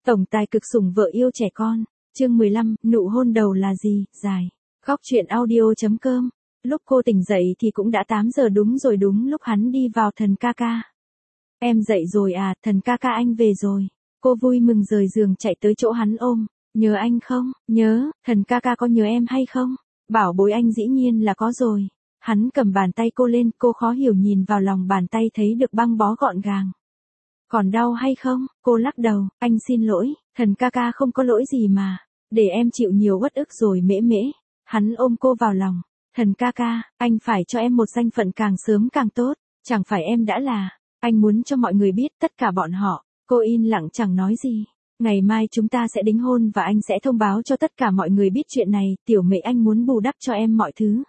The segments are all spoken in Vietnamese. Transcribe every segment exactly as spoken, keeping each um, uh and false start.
Tổng tài cực sủng vợ yêu trẻ con. Chương mười lăm, nụ hôn đầu là gì, dài. Góc truyện audio chấm com. Lúc cô tỉnh dậy thì cũng đã tám giờ đúng rồi, đúng lúc hắn đi vào. Thần ca ca. Em dậy rồi à, thần ca ca anh về rồi. Cô vui mừng rời giường chạy tới chỗ hắn ôm. Nhớ anh không? Nhớ, thần ca ca có nhớ em hay không? Bảo bối anh dĩ nhiên là có rồi. Hắn cầm bàn tay cô lên, cô khó hiểu nhìn vào lòng bàn tay thấy được băng bó gọn gàng. Còn đau hay không? Cô lắc đầu, anh xin lỗi, thần ca ca không có lỗi gì mà. Để em chịu nhiều uất ức rồi mễ mễ. Hắn ôm cô vào lòng. Thần ca ca, anh phải cho em một danh phận càng sớm càng tốt. Chẳng phải em đã là. Anh muốn cho mọi người biết tất cả bọn họ. Cô yên lặng chẳng nói gì. Ngày mai chúng ta sẽ đính hôn và anh sẽ thông báo cho tất cả mọi người biết chuyện này. Tiểu mẹ anh muốn bù đắp cho em mọi thứ.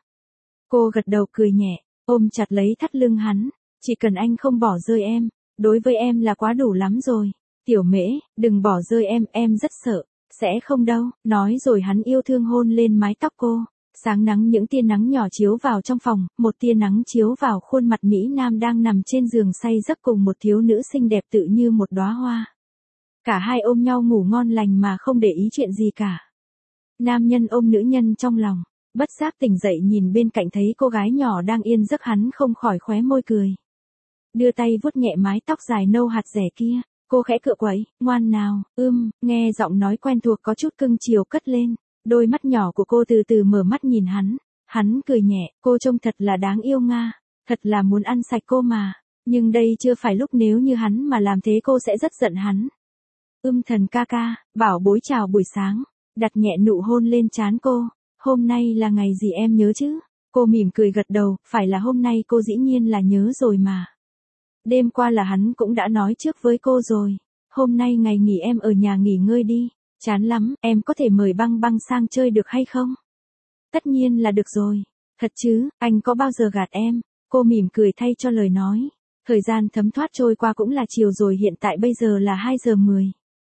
Cô gật đầu cười nhẹ, ôm chặt lấy thắt lưng hắn. Chỉ cần anh không bỏ rơi em. Đối với em là quá đủ lắm rồi. Tiểu mễ, đừng bỏ rơi em, em rất sợ. Sẽ không đâu, nói rồi hắn yêu thương hôn lên mái tóc cô. Sáng nắng những tia nắng nhỏ chiếu vào trong phòng, một tia nắng chiếu vào khuôn mặt Mỹ Nam đang nằm trên giường say giấc cùng một thiếu nữ xinh đẹp tự như một đóa hoa. Cả hai ôm nhau ngủ ngon lành mà không để ý chuyện gì cả. Nam nhân ôm nữ nhân trong lòng, bất giác tỉnh dậy nhìn bên cạnh thấy cô gái nhỏ đang yên giấc, hắn không khỏi khóe môi cười. Đưa tay vuốt nhẹ mái tóc dài nâu hạt rẻ kia, cô khẽ cựa quậy, ngoan nào, ưm, nghe giọng nói quen thuộc có chút cưng chiều cất lên, đôi mắt nhỏ của cô từ từ mở mắt nhìn hắn, hắn cười nhẹ, cô trông thật là đáng yêu nga, thật là muốn ăn sạch cô mà, nhưng đây chưa phải lúc, nếu như hắn mà làm thế cô sẽ rất giận hắn. Ưm thần ca ca, bảo bối chào buổi sáng, đặt nhẹ nụ hôn lên trán cô, hôm nay là ngày gì em nhớ chứ? Cô mỉm cười gật đầu, phải là hôm nay, cô dĩ nhiên là nhớ rồi mà. Đêm qua là hắn cũng đã nói trước với cô rồi. Hôm nay ngày nghỉ em ở nhà nghỉ ngơi đi. Chán lắm, em có thể mời băng băng sang chơi được hay không? Tất nhiên là được rồi. Thật chứ, anh có bao giờ gạt em? Cô mỉm cười thay cho lời nói. Thời gian thấm thoát trôi qua cũng là chiều rồi, hiện tại bây giờ là hai giờ mười.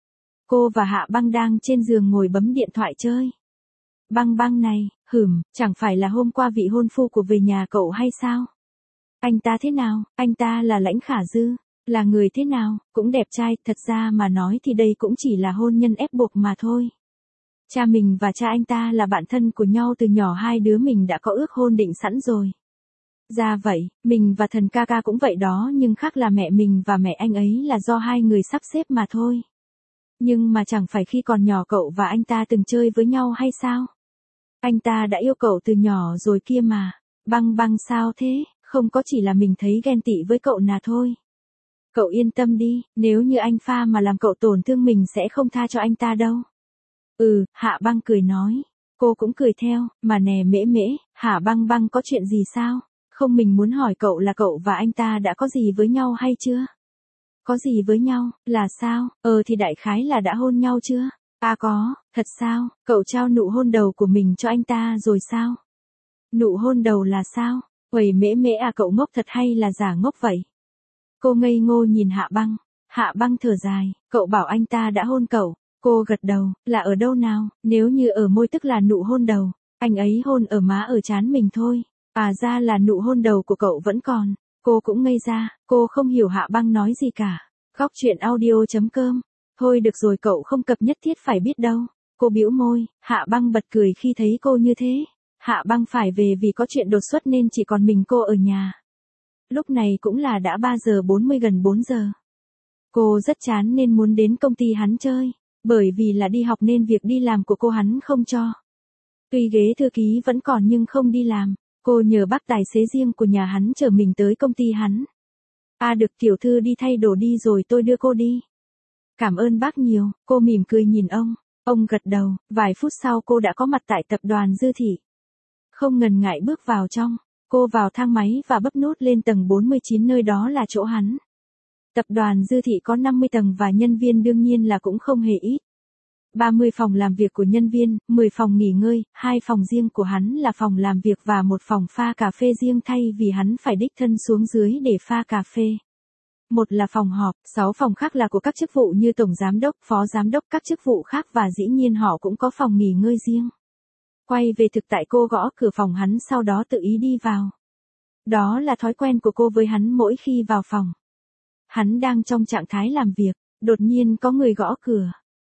Cô và Hạ Băng đang trên giường ngồi bấm điện thoại chơi. Băng băng này, hửm, chẳng phải là hôm qua vị hôn phu của về nhà cậu hay sao? Anh ta thế nào? Anh ta là Lãnh Khả Dư. Là người thế nào? Cũng đẹp trai, thật ra mà nói thì đây cũng chỉ là hôn nhân ép buộc mà thôi. Cha mình và cha anh ta là bạn thân của nhau từ nhỏ, hai đứa mình đã có ước hôn định sẵn rồi. Ra vậy, mình và thần ca ca cũng vậy đó, nhưng khác là mẹ mình và mẹ anh ấy là do hai người sắp xếp mà thôi. Nhưng mà chẳng phải khi còn nhỏ cậu và anh ta từng chơi với nhau hay sao? Anh ta đã yêu cậu từ nhỏ rồi kia mà. Băng băng sao thế? Không có, chỉ là mình thấy ghen tị với cậu nà thôi. Cậu yên tâm đi, nếu như anh pha mà làm cậu tổn thương mình sẽ không tha cho anh ta đâu. Ừ, Hạ Băng cười nói. Cô cũng cười theo, mà nè mễ mễ, Hạ Băng Băng có chuyện gì sao? Không, mình muốn hỏi cậu là cậu và anh ta đã có gì với nhau hay chưa? Có gì với nhau, là sao? Ờ thì đại khái là đã hôn nhau chưa? À có, thật sao? Cậu trao nụ hôn đầu của mình cho anh ta rồi sao? Nụ hôn đầu là sao? Uầy mễ mễ à, cậu ngốc thật hay là giả ngốc vậy? Cô ngây ngô nhìn Hạ Băng. Hạ Băng thở dài, cậu bảo anh ta đã hôn cậu. Cô gật đầu, là ở đâu nào? Nếu như ở môi tức là nụ hôn đầu. Anh ấy hôn ở má ở trán mình thôi. À ra là nụ hôn đầu của cậu vẫn còn. Cô cũng ngây ra, cô không hiểu Hạ Băng nói gì cả. Góc truyện audio chấm com. Thôi được rồi, cậu không cập nhất thiết phải biết đâu. Cô bĩu môi, Hạ Băng bật cười khi thấy cô như thế. Hạ Băng phải về vì có chuyện đột xuất nên chỉ còn mình cô ở nhà. Lúc này cũng là đã ba giờ bốn mươi, gần bốn giờ. Cô rất chán nên muốn đến công ty hắn chơi. Bởi vì là đi học nên việc đi làm của cô hắn không cho. Tuy ghế thư ký vẫn còn nhưng không đi làm. Cô nhờ bác tài xế riêng của nhà hắn chở mình tới công ty hắn. À được, tiểu thư đi thay đồ đi rồi tôi đưa cô đi. Cảm ơn bác nhiều, cô mỉm cười nhìn ông. Ông gật đầu, vài phút sau cô đã có mặt tại tập đoàn Dư Thị. Không ngần ngại bước vào trong, cô vào thang máy và bấm nút lên tầng bốn mươi chín, nơi đó là chỗ hắn. Tập đoàn Dư Thị có năm mươi tầng và nhân viên đương nhiên là cũng không hề ít. ba mươi phòng làm việc của nhân viên, mười phòng nghỉ ngơi, hai phòng riêng của hắn là phòng làm việc và một phòng pha cà phê riêng thay vì hắn phải đích thân xuống dưới để pha cà phê. Một là phòng họp, sáu phòng khác là của các chức vụ như tổng giám đốc, phó giám đốc, các chức vụ khác và dĩ nhiên họ cũng có phòng nghỉ ngơi riêng. Quay về thực tại, cô gõ cửa phòng hắn sau đó tự ý đi vào. Đó là thói quen của cô với hắn mỗi khi vào phòng. Hắn đang trong trạng thái làm việc, đột nhiên có người gõ cửa.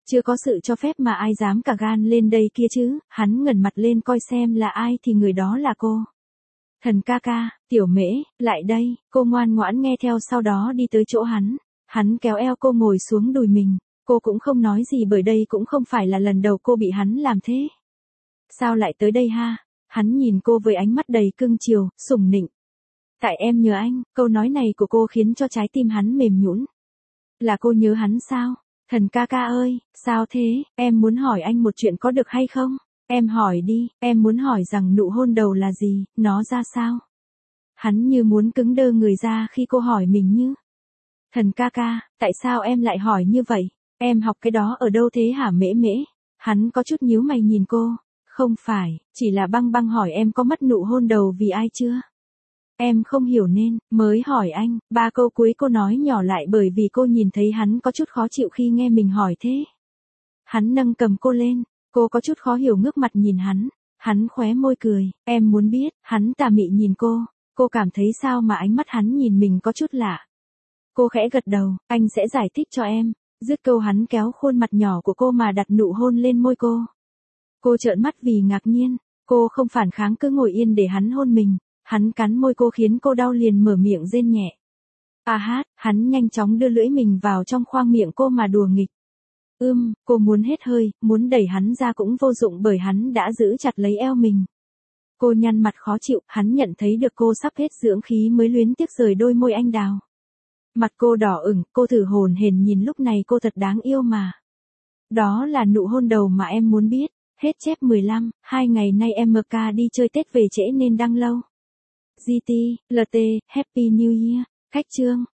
Chưa có sự cho phép mà ai dám cả gan lên đây kia chứ, hắn ngẩng mặt lên coi xem là ai thì người đó là cô. Thần ca ca, Tiểu Mễ, lại đây, cô ngoan ngoãn nghe theo sau đó đi tới chỗ hắn. Hắn kéo eo cô ngồi xuống đùi mình, cô cũng không nói gì bởi đây cũng không phải là lần đầu cô bị hắn làm thế. Sao lại tới đây ha? Hắn nhìn cô với ánh mắt đầy cưng chiều, sủng nịnh. Tại em nhớ anh, câu nói này của cô khiến cho trái tim hắn mềm nhũn. Là cô nhớ hắn sao? Thần ca ca ơi, sao thế, em muốn hỏi anh một chuyện có được hay không? Em hỏi đi, em muốn hỏi rằng nụ hôn đầu là gì, nó ra sao? Hắn như muốn cứng đơ người ra khi cô hỏi mình như. Thần ca ca, tại sao em lại hỏi như vậy? Em học cái đó ở đâu thế hả Mễ Mễ? Hắn có chút nhíu mày nhìn cô. Không phải, chỉ là băng băng hỏi em có mất nụ hôn đầu vì ai chưa? Em không hiểu nên, mới hỏi anh, ba câu cuối cô nói nhỏ lại bởi vì cô nhìn thấy hắn có chút khó chịu khi nghe mình hỏi thế. Hắn nâng cầm cô lên, cô có chút khó hiểu ngước mặt nhìn hắn, hắn khóe môi cười, em muốn biết, hắn tà mị nhìn cô, cô cảm thấy sao mà ánh mắt hắn nhìn mình có chút lạ. Cô khẽ gật đầu, anh sẽ giải thích cho em, dứt câu hắn kéo khuôn mặt nhỏ của cô mà đặt nụ hôn lên môi cô. Cô trợn mắt vì ngạc nhiên, cô không phản kháng cứ ngồi yên để hắn hôn mình. Hắn cắn môi cô khiến cô đau liền mở miệng rên nhẹ. À hát, hắn nhanh chóng đưa lưỡi mình vào trong khoang miệng cô mà đùa nghịch. Ưm, cô muốn hết hơi, muốn đẩy hắn ra cũng vô dụng bởi hắn đã giữ chặt lấy eo mình. Cô nhăn mặt khó chịu, hắn nhận thấy được cô sắp hết dưỡng khí mới luyến tiếc rời đôi môi anh đào. Mặt cô đỏ ửng, cô thử hồn hển nhìn lúc này cô thật đáng yêu mà. Đó là nụ hôn đầu mà em muốn biết. Hết chép mười lăm, hai ngày nay em em ca đi chơi Tết về trễ nên đăng lâu. giê tê, lờ tê, Happy New Year, khách chương.